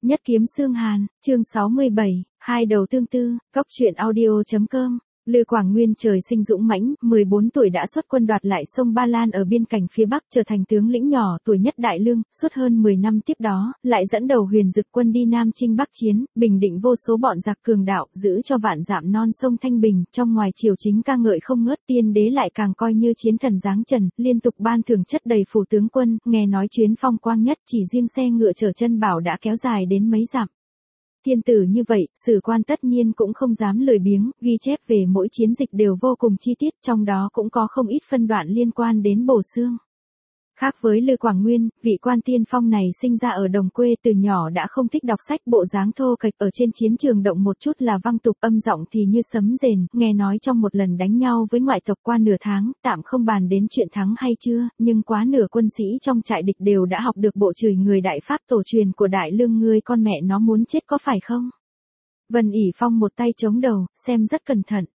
Nhất kiếm xương hàn, chương 67, hai đầu tương tư, Cóc truyện audio.com. Lư Quảng Nguyên trời sinh dũng mãnh, 14 tuổi đã xuất quân đoạt lại sông Ba Lan ở biên cảnh phía Bắc, trở thành tướng lĩnh nhỏ tuổi nhất Đại Lương. Suốt hơn 10 năm tiếp đó, lại dẫn đầu Huyền Dực quân đi Nam chinh Bắc chiến, bình định vô số bọn giặc cường đạo, giữ cho vạn dặm non sông thanh bình. Trong ngoài triều chính ca ngợi không ngớt, tiên đế lại càng coi như chiến thần giáng trần, liên tục ban thưởng chất đầy phủ tướng quân. Nghe nói chuyến phong quang nhất, chỉ riêng xe ngựa chở chân bảo đã kéo dài đến mấy dặm. Thiên tử như vậy, sử quan tất nhiên cũng không dám lười biếng, ghi chép về mỗi chiến dịch đều vô cùng chi tiết, trong đó cũng có không ít phân đoạn liên quan đến Bổ Xương. Khác với Lư Quảng Nguyên, vị quan tiên phong này sinh ra ở đồng quê, từ nhỏ đã không thích đọc sách, bộ dáng thô kệch, ở trên chiến trường động một chút là văng tục, âm giọng thì như sấm rền. Nghe nói trong một lần đánh nhau với ngoại tộc qua nửa tháng, tạm không bàn đến chuyện thắng hay chưa, nhưng quá nửa quân sĩ trong trại địch đều đã học được bộ chửi người đại pháp tổ truyền của Đại Lương: ngươi con mẹ nó muốn chết có phải không? Vân ỉ Phong một tay chống đầu, xem rất cẩn thận.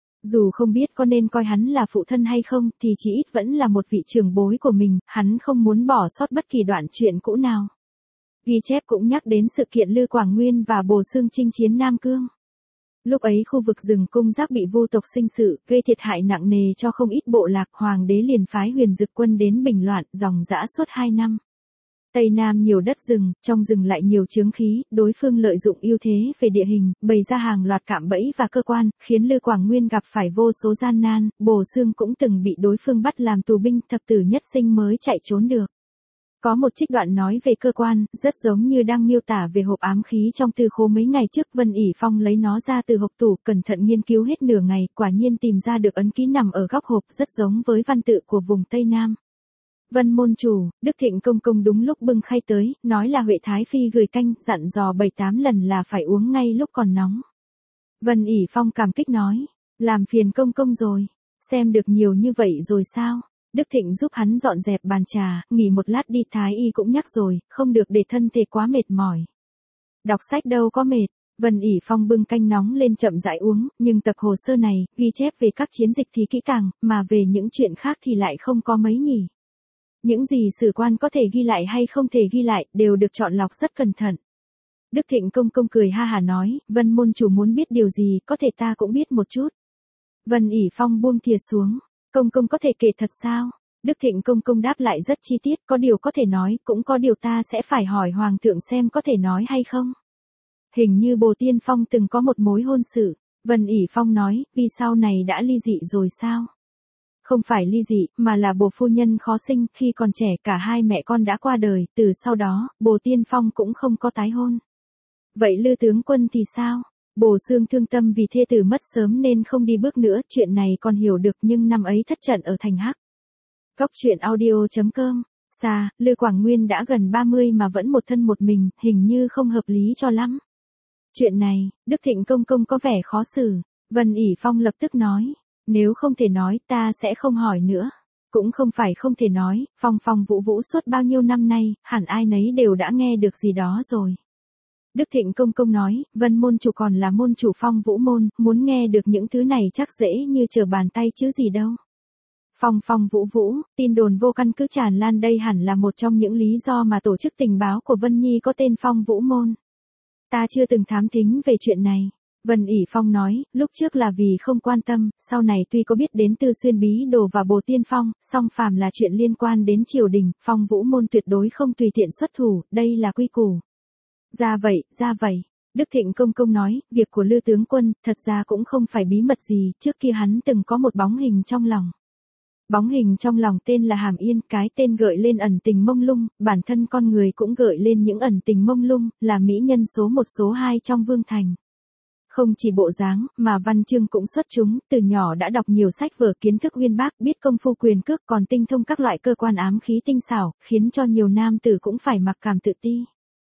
Dù không biết có nên coi hắn là phụ thân hay không, thì chỉ ít vẫn là một vị trưởng bối của mình, hắn không muốn bỏ sót bất kỳ đoạn chuyện cũ nào. Ghi chép cũng nhắc đến sự kiện Lư Quảng Nguyên và Bổ Xương chinh chiến Nam Cương. Lúc ấy khu vực rừng Cung Giác bị Vu tộc sinh sự, gây thiệt hại nặng nề cho không ít bộ lạc, hoàng đế liền phái Huyền Dực quân đến bình loạn, dòng dã suốt 2 năm. Tây Nam nhiều đất rừng, trong rừng lại nhiều chướng khí, đối phương lợi dụng ưu thế về địa hình, bày ra hàng loạt cạm bẫy và cơ quan, khiến Lư Quảng Nguyên gặp phải vô số gian nan. Bổ Xương cũng từng bị đối phương bắt làm tù binh, thập tử nhất sinh mới chạy trốn được. Có một trích đoạn nói về cơ quan, rất giống như đang miêu tả về hộp ám khí trong tư khố mấy ngày trước. Vân ỉ Phong lấy nó ra từ hộp tủ, cẩn thận nghiên cứu hết nửa ngày, quả nhiên tìm ra được ấn ký nằm ở góc hộp, rất giống với văn tự của vùng Tây Nam. Vân môn chủ, Đức Thịnh công công đúng lúc bưng khay tới, nói là Huệ Thái Phi gửi canh, dặn dò 7-8 lần là phải uống ngay lúc còn nóng. Vân ỉ Phong cảm kích nói, làm phiền công công rồi, xem được nhiều như vậy rồi sao? Đức Thịnh giúp hắn dọn dẹp bàn trà, nghỉ một lát đi, Thái y cũng nhắc rồi, không được để thân thể quá mệt mỏi. Đọc sách đâu có mệt. Vân ỉ Phong bưng canh nóng lên chậm rãi uống, nhưng tập hồ sơ này, ghi chép về các chiến dịch thì kỹ càng, mà về những chuyện khác thì lại không có mấy nhỉ. Những gì sử quan có thể ghi lại hay không thể ghi lại, đều được chọn lọc rất cẩn thận. Đức Thịnh công công cười ha hả nói, Vân môn chủ muốn biết điều gì, có thể ta cũng biết một chút. Vân ỉ Phong buông thìa xuống, công công có thể kể thật sao? Đức Thịnh công công đáp lại rất chi tiết, có điều có thể nói, cũng có điều ta sẽ phải hỏi hoàng thượng xem có thể nói hay không. Hình như Bồ Tiên Phong từng có một mối hôn sự. Vân ỉ Phong nói, vì sau này đã ly dị rồi sao? Không phải ly dị, mà là Bồ phu nhân khó sinh, khi còn trẻ cả hai mẹ con đã qua đời, từ sau đó, Bồ Tiên Phong cũng không có tái hôn. Vậy Lư tướng quân thì sao? Bồ Xương thương tâm vì thê tử mất sớm nên không đi bước nữa, chuyện này còn hiểu được, nhưng năm ấy thất trận ở thành Hắc. Cóc truyện audio.com. Xa, Lư Quảng Nguyên đã gần 30 mà vẫn một thân một mình, hình như không hợp lý cho lắm. Chuyện này, Đức Thịnh công công có vẻ khó xử. Vân ỉ Phong lập tức nói, nếu không thể nói, ta sẽ không hỏi nữa. Cũng không phải không thể nói, Phong Phong Vũ Vũ suốt bao nhiêu năm nay, hẳn ai nấy đều đã nghe được gì đó rồi. Đức Thịnh công công nói, Vân môn chủ còn là môn chủ Phong Vũ môn, muốn nghe được những thứ này chắc dễ như trở bàn tay chứ gì đâu. Phong Phong Vũ Vũ, tin đồn vô căn cứ tràn lan, đây hẳn là một trong những lý do mà tổ chức tình báo của Vân Nhi có tên Phong Vũ môn. Ta chưa từng thám thính về chuyện này. Vân ỉ Phong nói, lúc trước là vì không quan tâm, sau này tuy có biết đến Tư Xuyên bí đồ và Bồ Tiên Phong, song phàm là chuyện liên quan đến triều đình, Phong Vũ môn tuyệt đối không tùy tiện xuất thủ, đây là quy củ. Ra vậy. Đức Thịnh công công nói, việc của Lư tướng quân, thật ra cũng không phải bí mật gì, trước kia hắn từng có một bóng hình trong lòng. Bóng hình trong lòng tên là Hàm Yên, cái tên gợi lên ẩn tình mông lung, bản thân con người cũng gợi lên những ẩn tình mông lung, là mỹ nhân số 1 số 2 trong vương thành. Không chỉ bộ dáng, mà văn chương cũng xuất chúng, từ nhỏ đã đọc nhiều sách vở, kiến thức uyên bác, biết công phu quyền cước, còn tinh thông các loại cơ quan ám khí tinh xảo, khiến cho nhiều nam tử cũng phải mặc cảm tự ti.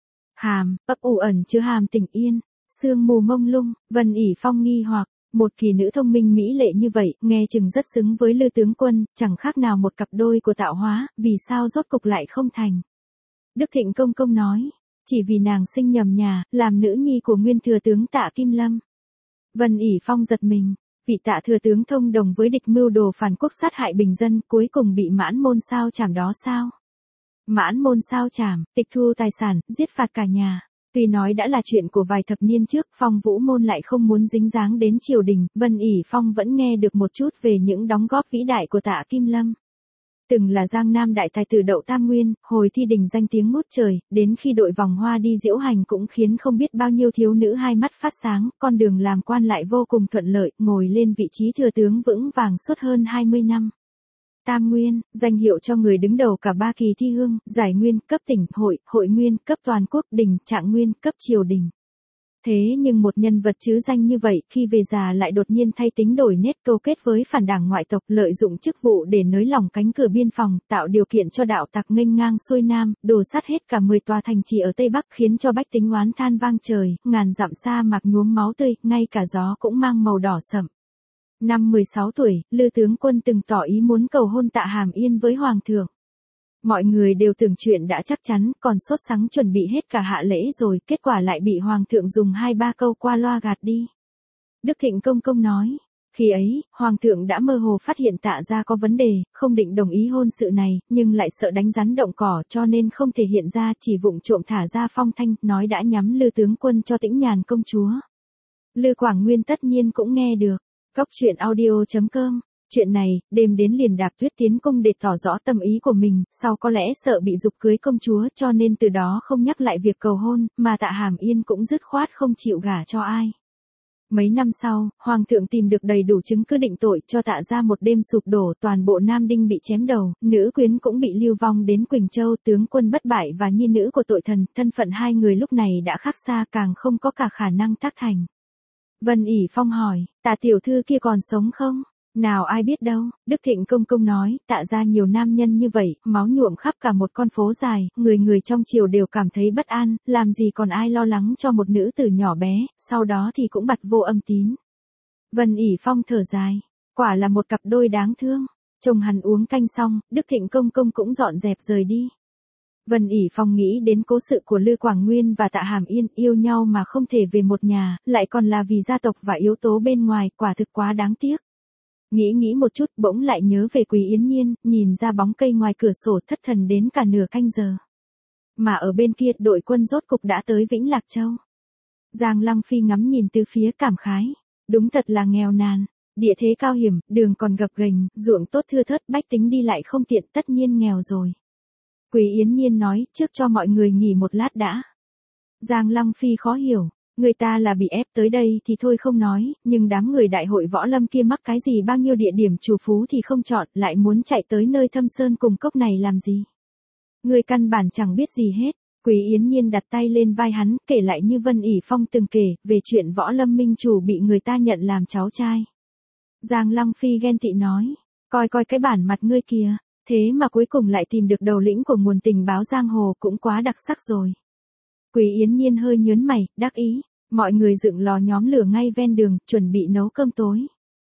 Hàm, ấp ủ ẩn chứa hàm tình yên, sương mù mông lung. Vân ỉ Phong nghi hoặc, một kỳ nữ thông minh mỹ lệ như vậy, nghe chừng rất xứng với Lư tướng quân, chẳng khác nào một cặp đôi của tạo hóa, vì sao rốt cục lại không thành? Đức Thịnh công công nói, chỉ vì nàng sinh nhầm nhà, làm nữ nhi của nguyên thừa tướng Tạ Kim Lâm. Vân ỉ Phong giật mình, vị Tạ thừa tướng thông đồng với địch mưu đồ phản quốc sát hại bình dân, cuối cùng bị Mãn môn sao chảm đó sao? Mãn môn sao chảm, tịch thu tài sản, giết phạt cả nhà. Tuy nói đã là chuyện của vài thập niên trước, Phong Vũ Môn lại không muốn dính dáng đến triều đình, Vân ỉ Phong vẫn nghe được một chút về những đóng góp vĩ đại của Tạ Kim Lâm. Từng là Giang Nam đại tài tử Đậu Tam Nguyên, hồi thi đình danh tiếng ngút trời, đến khi đội vòng hoa đi diễu hành cũng khiến không biết bao nhiêu thiếu nữ hai mắt phát sáng, con đường làm quan lại vô cùng thuận lợi, ngồi lên vị trí thừa tướng vững vàng suốt hơn 20 năm. Tam Nguyên, danh hiệu cho người đứng đầu cả ba kỳ thi hương, giải nguyên, cấp tỉnh, hội nguyên, cấp toàn quốc, đình, trạng nguyên, cấp triều đình. Thế nhưng một nhân vật chứ danh như vậy, khi về già lại đột nhiên thay tính đổi nét, câu kết với phản đảng ngoại tộc, lợi dụng chức vụ để nới lỏng cánh cửa biên phòng, tạo điều kiện cho đạo tặc nghênh ngang xuôi nam, đổ sát hết cả 10 tòa thành trì ở Tây Bắc, khiến cho bách tính oán than vang trời, ngàn dặm sa mạc nhuốm máu tươi, ngay cả gió cũng mang màu đỏ sậm. Năm 16 tuổi, Lư tướng quân từng tỏ ý muốn cầu hôn Tạ Hàm Yên với hoàng thượng. Mọi người đều tưởng chuyện đã chắc chắn, còn sốt sắng chuẩn bị hết cả hạ lễ rồi, kết quả lại bị hoàng thượng dùng 2-3 câu qua loa gạt đi. Đức Thịnh Công Công nói, khi ấy, hoàng thượng đã mơ hồ phát hiện Tạ gia có vấn đề, không định đồng ý hôn sự này, nhưng lại sợ đánh rắn động cỏ cho nên không thể hiện ra, chỉ vụng trộm thả ra phong thanh, nói đã nhắm Lư tướng quân cho Tĩnh Nhàn công chúa. Lư Quảng Nguyên tất nhiên cũng nghe được. Cóc truyện audio.com. Chuyện này, đêm đến liền đạp Tuyết tiến cung để tỏ rõ tâm ý của mình, sau có lẽ sợ bị giục cưới công chúa cho nên từ đó không nhắc lại việc cầu hôn, mà Tạ Hàm Yên cũng dứt khoát không chịu gả cho ai. Mấy năm sau, hoàng thượng tìm được đầy đủ chứng cứ định tội cho Tạ gia một đêm sụp đổ, toàn bộ nam đinh bị chém đầu, nữ quyến cũng bị lưu vong đến Quỳnh Châu, tướng quân bất bại và nhi nữ của tội thần, thân phận hai người lúc này đã khác xa, càng không có cả khả năng tác thành. Vân ỉ Phong hỏi, Tạ tiểu thư kia còn sống không? Nào ai biết đâu, Đức Thịnh Công Công nói, Tạ gia nhiều nam nhân như vậy, máu nhuộm khắp cả một con phố dài, người người trong triều đều cảm thấy bất an, làm gì còn ai lo lắng cho một nữ tử nhỏ bé, sau đó thì cũng bặt vô âm tín. Vân ỉ Phong thở dài, quả là một cặp đôi đáng thương. Chồng hắn uống canh xong, Đức Thịnh Công Công cũng dọn dẹp rời đi. Vân ỉ Phong nghĩ đến cố sự của Lư Quảng Nguyên và Tạ Hàm Yên, yêu nhau mà không thể về một nhà, lại còn là vì gia tộc và yếu tố bên ngoài, quả thực quá đáng tiếc. Nghĩ một chút, bỗng lại nhớ về Quý Yến Nhiên, nhìn ra bóng cây ngoài cửa sổ, thất thần đến cả nửa canh giờ. Mà ở bên kia, đội quân rốt cục đã tới Vĩnh Lạc Châu. Giang Lăng Phi ngắm nhìn từ phía cảm khái, đúng thật là nghèo nàn, địa thế cao hiểm, đường còn gập ghềnh, ruộng tốt thưa thớt, bách tính đi lại không tiện, tất nhiên nghèo rồi. Quý Yến Nhiên nói, trước cho mọi người nghỉ một lát đã. Giang Lăng Phi khó hiểu, người ta là bị ép tới đây thì thôi không nói, nhưng đám người đại hội võ lâm kia mắc cái gì bao nhiêu địa điểm chủ phú thì không chọn, lại muốn chạy tới nơi thâm sơn cùng cốc này làm gì. Người căn bản chẳng biết gì hết. Quý Yến Nhiên đặt tay lên vai hắn, kể lại như Vân ỉ Phong từng kể, về chuyện võ lâm minh chủ bị người ta nhận làm cháu trai. Giang Lăng Phi ghen tị nói, coi cái bản mặt ngươi kìa, thế mà cuối cùng lại tìm được đầu lĩnh của nguồn tình báo giang hồ, cũng quá đặc sắc rồi. Quý Yến Nhiên hơi nhớn mày, đắc ý, mọi người dựng lò nhóm lửa ngay ven đường, chuẩn bị nấu cơm tối.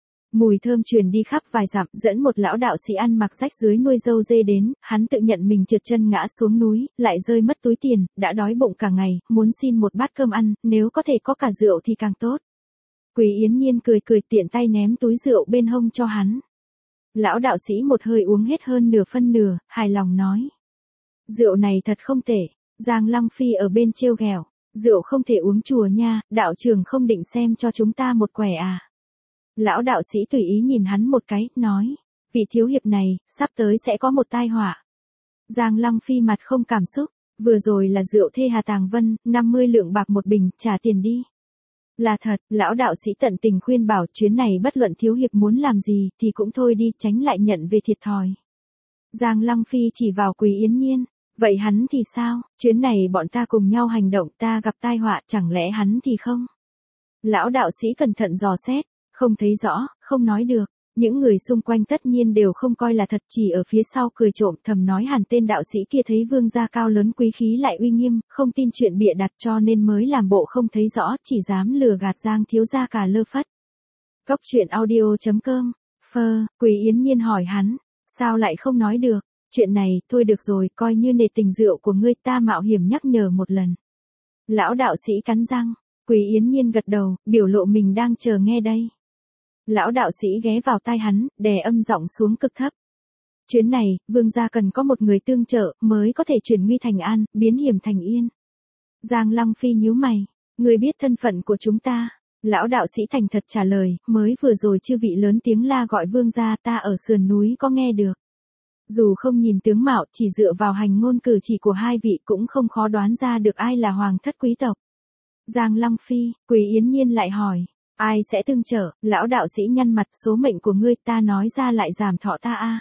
Mùi thơm truyền đi khắp vài dặm, dẫn một lão đạo sĩ ăn mặc rách rưới nuôi dâu dê đến, hắn tự nhận mình trượt chân ngã xuống núi, lại rơi mất túi tiền, đã đói bụng cả ngày, muốn xin một bát cơm ăn, nếu có thể có cả rượu thì càng tốt. Quý Yến Nhiên cười tiện tay ném túi rượu bên hông cho hắn. Lão đạo sĩ một hơi uống hết hơn nửa phân nửa, hài lòng nói. Rượu này thật không tệ. Giang Lăng Phi ở bên trêu ghẹo, rượu không thể uống chùa nha, đạo trưởng không định xem cho chúng ta một quẻ à. Lão đạo sĩ tùy ý nhìn hắn một cái, nói, vị thiếu hiệp này, sắp tới sẽ có một tai họa. Giang Lăng Phi mặt không cảm xúc, vừa rồi là rượu thê Hà Tàng Vân, 50 lượng bạc một bình, trả tiền đi. Là thật, lão đạo sĩ tận tình khuyên bảo, chuyến này bất luận thiếu hiệp muốn làm gì thì cũng thôi đi, tránh lại nhận về thiệt thòi. Giang Lăng Phi chỉ vào Quý Yến Nhiên. Vậy hắn thì sao, chuyến này bọn ta cùng nhau hành động, ta gặp tai họa, chẳng lẽ hắn thì không? Lão đạo sĩ cẩn thận dò xét, không thấy rõ, không nói được. Những người xung quanh tất nhiên đều không coi là thật, chỉ ở phía sau cười trộm thầm nói hẳn tên đạo sĩ kia thấy vương gia cao lớn quý khí lại uy nghiêm, không tin chuyện bịa đặt cho nên mới làm bộ không thấy rõ, chỉ dám lừa gạt Giang thiếu gia cả lơ phất. Cóc truyện audio.com. Quý Yến Nhiên hỏi hắn, sao lại không nói được? Chuyện này, thôi được rồi, coi như nể tình rượu của ngươi, ta mạo hiểm nhắc nhở một lần. Lão đạo sĩ cắn răng, Quý Yến Nhiên gật đầu, biểu lộ mình đang chờ nghe đây. Lão đạo sĩ ghé vào tai hắn, đè âm giọng xuống cực thấp. Chuyến này, vương gia cần có một người tương trợ, mới có thể chuyển nguy thành an, biến hiểm thành yên. Giang Lăng Phi nhíu mày. Người biết thân phận của chúng ta. Lão đạo sĩ thành thật trả lời, mới vừa rồi chư vị lớn tiếng la gọi vương gia, ta ở sườn núi có nghe được. Dù không nhìn tướng mạo, chỉ dựa vào hành ngôn cử chỉ của hai vị cũng không khó đoán ra được ai là hoàng thất quý tộc. Giang Lăng Phi, Quý Yến Nhiên lại hỏi, ai sẽ tương trợ? Lão đạo sĩ nhăn mặt, số mệnh của ngươi ta nói ra lại giảm thọ ta a.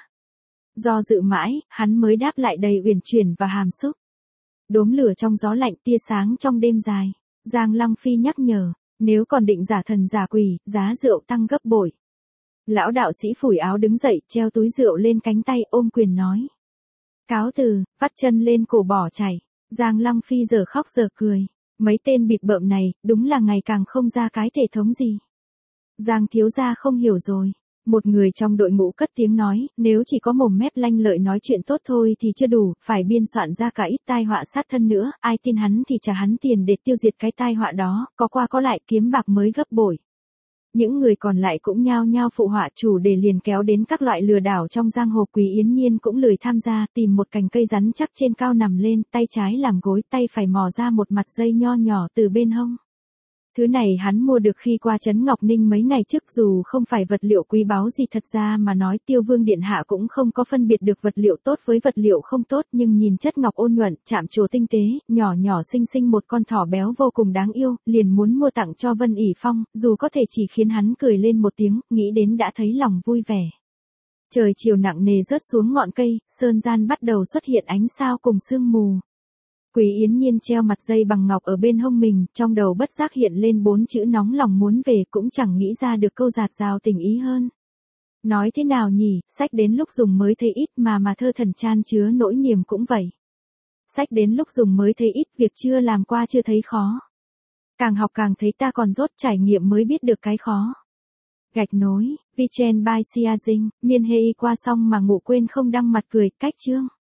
Do dự mãi, hắn mới đáp lại đầy uyển chuyển và hàm xúc. Đốm lửa trong gió lạnh, tia sáng trong đêm dài. Giang Lăng Phi nhắc nhở, nếu còn định giả thần giả quỷ, giá rượu tăng gấp bội. Lão đạo sĩ phủi áo đứng dậy, treo túi rượu lên cánh tay, ôm quyền nói. Cáo từ, vắt chân lên cổ bỏ chạy. Giang Lăng Phi giờ khóc giờ cười. Mấy tên bịp bợm này, đúng là ngày càng không ra cái thể thống gì. Giang thiếu gia không hiểu rồi. Một người trong đội ngũ cất tiếng nói, nếu chỉ có mồm mép lanh lợi nói chuyện tốt thôi thì chưa đủ, phải biên soạn ra cả ít tai họa sát thân nữa, ai tin hắn thì trả hắn tiền để tiêu diệt cái tai họa đó, có qua có lại kiếm bạc mới gấp bội. Những người còn lại cũng nhao nhao phụ họa chủ để liền kéo đến các loại lừa đảo trong giang hồ. Quý Yến Nhiên cũng lười tham gia, tìm một cành cây rắn chắc trên cao nằm lên, tay trái làm gối, tay phải mò ra một mặt dây nho nhỏ từ bên hông. Thứ này hắn mua được khi qua trấn Ngọc Ninh mấy ngày trước, dù không phải vật liệu quý báu gì, thật ra mà nói Tiêu Vương điện hạ cũng không có phân biệt được vật liệu tốt với vật liệu không tốt, nhưng nhìn chất ngọc ôn nhuận, chạm trổ tinh tế, nhỏ nhỏ xinh xinh một con thỏ béo vô cùng đáng yêu, liền muốn mua tặng cho Vân ỉ Phong, dù có thể chỉ khiến hắn cười lên một tiếng, nghĩ đến đã thấy lòng vui vẻ. Trời chiều nặng nề rớt xuống ngọn cây, sơn gian bắt đầu xuất hiện ánh sao cùng sương mù. Quý Yến Nhiên treo mặt dây bằng ngọc ở bên hông mình, trong đầu bất giác hiện lên 4 chữ nóng lòng muốn về, cũng chẳng nghĩ ra được câu dạt dào tình ý hơn. Nói thế nào nhỉ, sách đến lúc dùng mới thấy ít mà thơ thần chan chứa nỗi niềm cũng vậy. Sách đến lúc dùng mới thấy ít, việc chưa làm qua chưa thấy khó. Càng học càng thấy ta còn dốt, trải nghiệm mới biết được cái khó. Gạch nối, Vichen by Sia Dinh, miên hê qua xong mà ngủ quên không đăng mặt cười, cách chương.